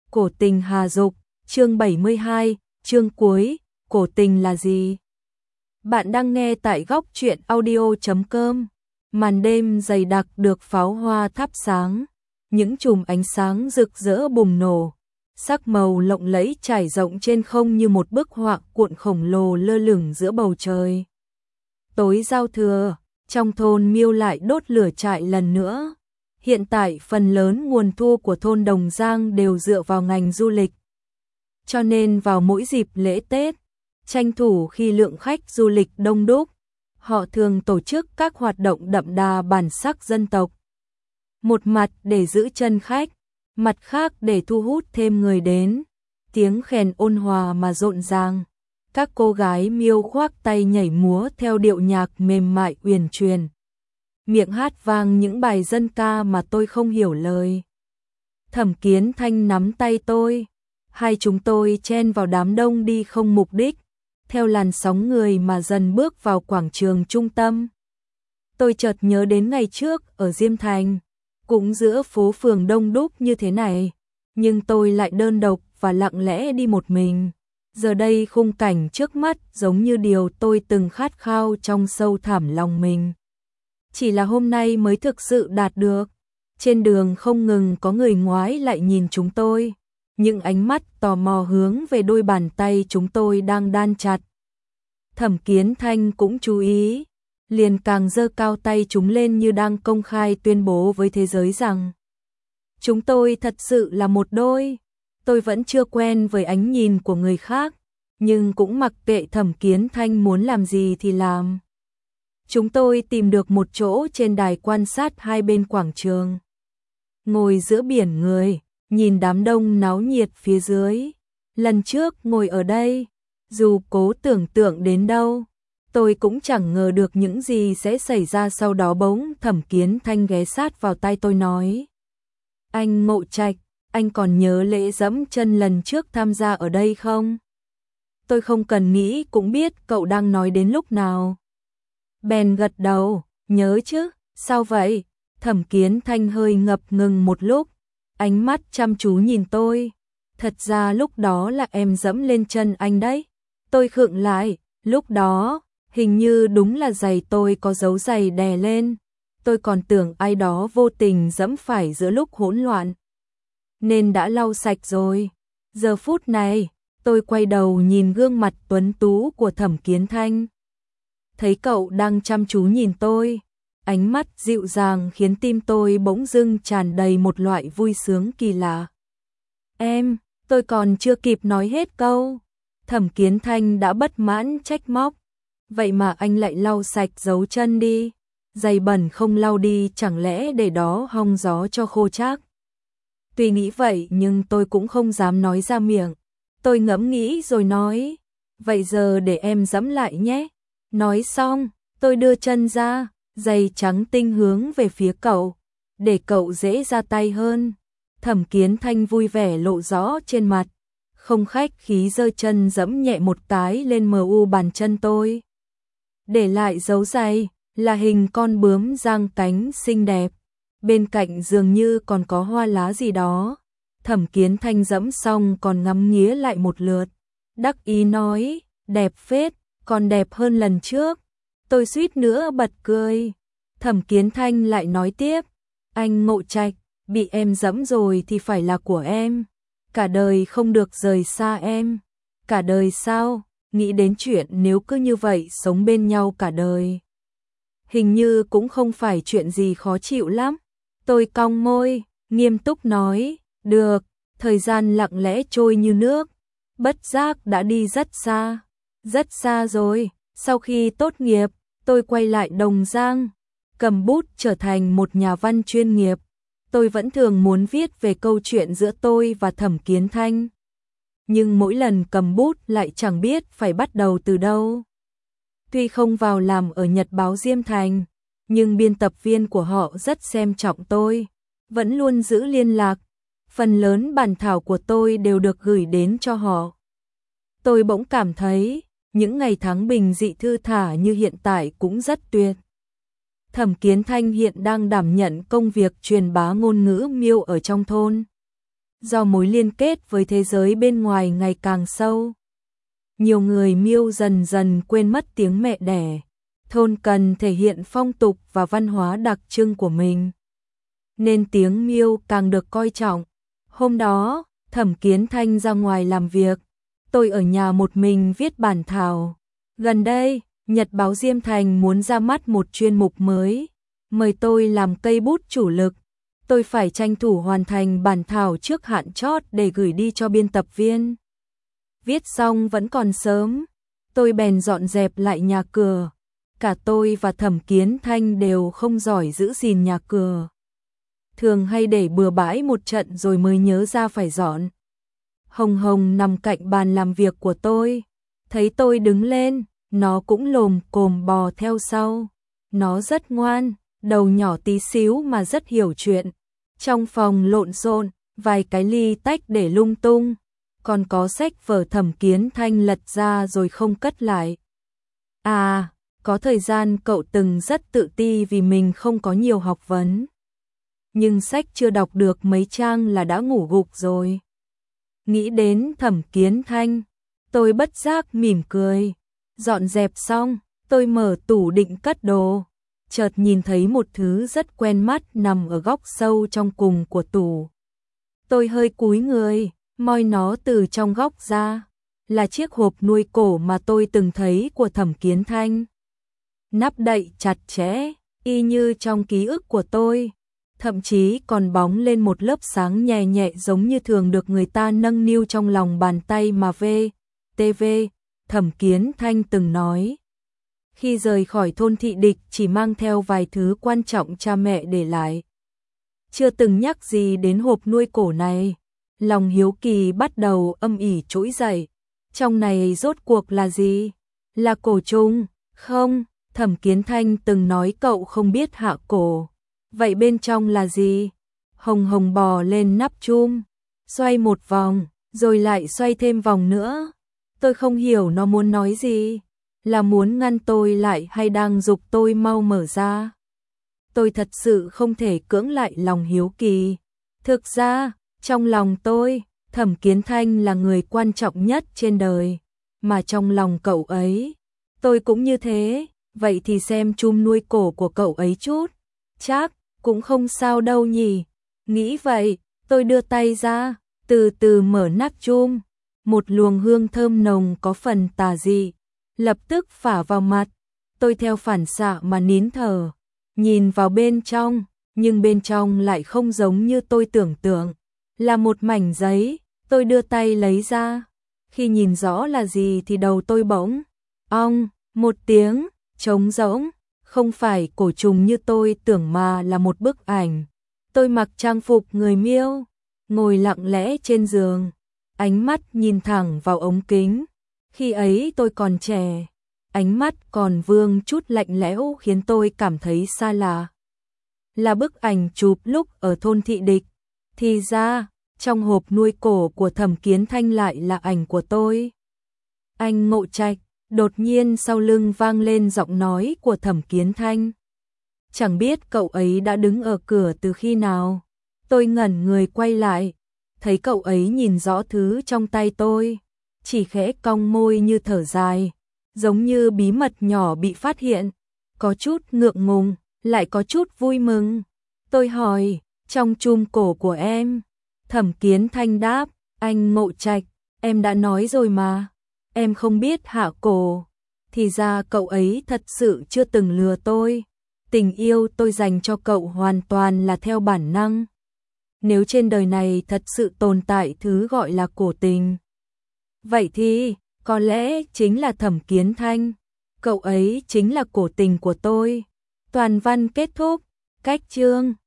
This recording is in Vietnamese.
Cổ tình Hà Dục, chương 72, chương cuối, cổ tình là gì? Bạn đang nghe tại góc truyện audio.com. Màn đêm dày đặc được pháo hoa thắp sáng, những chùm ánh sáng rực rỡ bùng nổ, sắc màu lộng lẫy trải rộng trên không như một bức họa cuộn khổng lồ lơ lửng giữa bầu trời. Tối giao thừa, trong thôn Miêu lại đốt lửa trại lần nữa. Hiện tại phần lớn nguồn thu của thôn Đồng Giang đều dựa vào ngành du lịch. Cho nên vào mỗi dịp lễ Tết, tranh thủ khi lượng khách du lịch đông đúc, họ thường tổ chức các hoạt động đậm đà bản sắc dân tộc. Một mặt để giữ chân khách, mặt khác để thu hút thêm người đến. Tiếng khèn ôn hòa mà rộn ràng. Các cô gái Miêu khoác tay nhảy múa theo điệu nhạc mềm mại uyển chuyển. Miệng hát vang những bài dân ca mà tôi không hiểu lời. Thẩm Kiến Thanh nắm tay tôi, hai chúng tôi chen vào đám đông đi không mục đích, theo làn sóng người mà dần bước vào quảng trường trung tâm. Tôi chợt nhớ đến ngày trước ở Diêm Thành, cũng giữa phố phường đông đúc như thế này, nhưng tôi lại đơn độc và lặng lẽ đi một mình. Giờ đây khung cảnh trước mắt giống như điều tôi từng khát khao trong sâu thẳm lòng mình. Chỉ là hôm nay mới thực sự đạt được. Trên đường không ngừng có người ngoái lại nhìn chúng tôi, những ánh mắt tò mò hướng về đôi bàn tay chúng tôi đang đan chặt. Thẩm Kiến Thanh cũng chú ý, liền càng giơ cao tay chúng lên như đang công khai tuyên bố với thế giới rằng chúng tôi thật sự là một đôi. Tôi vẫn chưa quen với ánh nhìn của người khác, nhưng cũng mặc kệ Thẩm Kiến Thanh muốn làm gì thì làm. Chúng tôi tìm được một chỗ trên đài quan sát hai bên quảng trường. Ngồi giữa biển người, nhìn đám đông náo nhiệt phía dưới. Lần trước ngồi ở đây, dù cố tưởng tượng đến đâu, tôi cũng chẳng ngờ được những gì sẽ xảy ra sau đó. Bỗng Thẩm Kiến Thanh ghé sát vào tai tôi nói: "Anh Ngộ Trạch, anh còn nhớ lễ dẫm chân lần trước tham gia ở đây không?" Tôi không cần nghĩ cũng biết cậu đang nói đến lúc nào. Bèn gật đầu, nhớ chứ, sao vậy? Thẩm Kiến Thanh hơi ngập ngừng một lúc, ánh mắt chăm chú nhìn tôi. Thật ra lúc đó là em dẫm lên chân anh đấy. Tôi khựng lại, lúc đó, hình như đúng là giày tôi có dấu giày đè lên. Tôi còn tưởng ai đó vô tình dẫm phải giữa lúc hỗn loạn, nên đã lau sạch rồi. Giờ phút này, tôi quay đầu nhìn gương mặt tuấn tú của Thẩm Kiến Thanh. Thấy cậu đang chăm chú nhìn tôi, ánh mắt dịu dàng khiến tim tôi bỗng dưng tràn đầy một loại vui sướng kỳ lạ. Em, tôi còn chưa kịp nói hết câu, Thẩm Kiến Thanh đã bất mãn trách móc. Vậy mà anh lại lau sạch dấu chân đi, giày bẩn không lau đi chẳng lẽ để đó hong gió cho khô chắc. Tuy nghĩ vậy nhưng tôi cũng không dám nói ra miệng. Tôi ngẫm nghĩ rồi nói: "Vậy giờ để em dẫm lại nhé." Nói xong, tôi đưa chân ra, giày trắng tinh hướng về phía cậu, để cậu dễ ra tay hơn. Thẩm Kiến Thanh vui vẻ lộ rõ trên mặt, không khách khí giơ chân dẫm nhẹ một cái lên mu bàn chân tôi. Để lại dấu giày là hình con bướm giang cánh xinh đẹp, bên cạnh dường như còn có hoa lá gì đó. Thẩm Kiến Thanh dẫm xong còn ngắm nghía lại một lượt, đắc ý nói: "Đẹp phết, còn đẹp hơn lần trước." Tôi suýt nữa bật cười. Thẩm Kiến Thanh lại nói tiếp: "Anh Ngộ Trạch, bị em dẫm rồi thì phải là của em, cả đời không được rời xa em." Cả đời sao? Nghĩ đến chuyện nếu cứ như vậy sống bên nhau cả đời, hình như cũng không phải chuyện gì khó chịu lắm. Tôi cong môi, nghiêm túc nói: "Được." Thời gian lặng lẽ trôi như nước, bất giác đã đi rất xa rồi. Sau khi tốt nghiệp, tôi quay lại Đồng Giang, cầm bút trở thành một nhà văn chuyên nghiệp. Tôi vẫn thường muốn viết về câu chuyện giữa tôi và Thẩm Kiến Thanh, nhưng mỗi lần cầm bút lại chẳng biết phải bắt đầu từ đâu. Tuy không vào làm ở Nhật báo Diêm Thành, nhưng biên tập viên của họ rất xem trọng tôi, vẫn luôn giữ liên lạc. Phần lớn bản thảo của tôi đều được gửi đến cho họ. Tôi bỗng cảm thấy, những ngày tháng bình dị thư thả như hiện tại cũng rất tuyệt. Thẩm Kiến Thanh hiện đang đảm nhận công việc truyền bá ngôn ngữ Miêu ở trong thôn. do mối liên kết với thế giới bên ngoài ngày càng sâu. Nhiều người Miêu dần dần quên mất tiếng mẹ đẻ. Thôn cần thể hiện phong tục và văn hóa đặc trưng của mình, nên tiếng Miêu càng được coi trọng. Hôm đó, Thẩm Kiến Thanh ra ngoài làm việc, tôi ở nhà một mình viết bản thảo. Gần đây, Nhật báo Diêm Thành muốn ra mắt một chuyên mục mới, mời tôi làm cây bút chủ lực. Tôi phải tranh thủ hoàn thành bản thảo trước hạn chót để gửi đi cho biên tập viên. Viết xong vẫn còn sớm, tôi bèn dọn dẹp lại nhà cửa. Cả tôi và Thẩm Kiến Thanh đều không giỏi giữ gìn nhà cửa, thường hay để bừa bãi một trận rồi mới nhớ ra phải dọn. Hồng Hồng nằm cạnh bàn làm việc của tôi, thấy tôi đứng lên, nó cũng lồm cồm bò theo sau. Nó rất ngoan, đầu nhỏ tí xíu mà rất hiểu chuyện. Trong phòng lộn xộn, vài cái ly tách để lung tung, còn có sách vở Thẩm Kiến Thanh lật ra rồi không cất lại. À, có thời gian cậu từng rất tự ti vì mình không có nhiều học vấn. Nhưng sách chưa đọc được mấy trang là đã ngủ gục rồi. Nghĩ đến Thẩm Kiến Thanh, tôi bất giác mỉm cười. Dọn dẹp xong, tôi mở tủ định cất đồ. Chợt nhìn thấy một thứ rất quen mắt nằm ở góc sâu trong cùng của tủ. Tôi hơi cúi người, moi nó từ trong góc ra. Là chiếc hộp nuôi cổ mà tôi từng thấy của Thẩm Kiến Thanh. Nắp đậy chặt chẽ, y như trong ký ức của tôi. Thậm chí còn bóng lên một lớp sáng nhẹ nhẹ giống như thường được người ta nâng niu trong lòng bàn tay mà V.T.V. Thẩm Kiến Thanh từng nói. Khi rời khỏi thôn Thị Địch chỉ mang theo vài thứ quan trọng cha mẹ để lại. Chưa từng nhắc gì đến hộp nuôi cổ này. Lòng hiếu kỳ bắt đầu âm ỉ trỗi dậy. Trong này rốt cuộc là gì? Là cổ trùng? Không, Thẩm Kiến Thanh từng nói cậu không biết hạ cổ. Vậy bên trong là gì? Hồng Hồng bò lên nắp chum, xoay một vòng, rồi lại xoay thêm vòng nữa. Tôi không hiểu nó muốn nói gì. Là muốn ngăn tôi lại hay đang giục tôi mau mở ra? Tôi thật sự không thể cưỡng lại lòng hiếu kỳ. Thực ra, trong lòng tôi, Thẩm Kiến Thanh là người quan trọng nhất trên đời. Mà trong lòng cậu ấy, tôi cũng như thế. Vậy thì xem chum nuôi cổ của cậu ấy chút. Chắc cũng không sao đâu nhỉ. Nghĩ vậy, tôi đưa tay ra, từ từ mở nắp chum. Một luồng hương thơm nồng có phần tà dị lập tức phả vào mặt. Tôi theo phản xạ mà nín thở, nhìn vào bên trong, nhưng bên trong lại không giống như tôi tưởng tượng. Là một mảnh giấy, tôi đưa tay lấy ra. Khi nhìn rõ là gì thì đầu tôi bỗng ong một tiếng, trống rỗng. Không phải cổ trùng như tôi tưởng mà là một bức ảnh. Tôi mặc trang phục người Miêu, ngồi lặng lẽ trên giường, ánh mắt nhìn thẳng vào ống kính. Khi ấy tôi còn trẻ, ánh mắt còn vương chút lạnh lẽo khiến tôi cảm thấy xa lạ. Là bức ảnh chụp lúc ở thôn Thị Địch. Thì ra, trong hộp nuôi cổ của Thẩm Kiến Thanh lại là ảnh của tôi. Anh Ngộ Trạch. Đột nhiên sau lưng vang lên giọng nói của Thẩm Kiến Thanh. Chẳng biết cậu ấy đã đứng ở cửa từ khi nào. Tôi ngẩn người quay lại, thấy cậu ấy nhìn rõ thứ trong tay tôi, chỉ khẽ cong môi như thở dài, giống như bí mật nhỏ bị phát hiện, có chút ngượng ngùng, lại có chút vui mừng. Tôi hỏi, trong chum cổ của em? Thẩm Kiến Thanh đáp, anh Ngộ Trạch, em đã nói rồi mà. Em không biết hạ cổ. Thì ra cậu ấy thật sự chưa từng lừa tôi. Tình yêu tôi dành cho cậu hoàn toàn là theo bản năng. Nếu trên đời này thật sự tồn tại thứ gọi là cổ tình, vậy thì có lẽ chính là Thẩm Kiến Thanh. Cậu ấy chính là cổ tình của tôi. Toàn văn kết thúc. Cách chương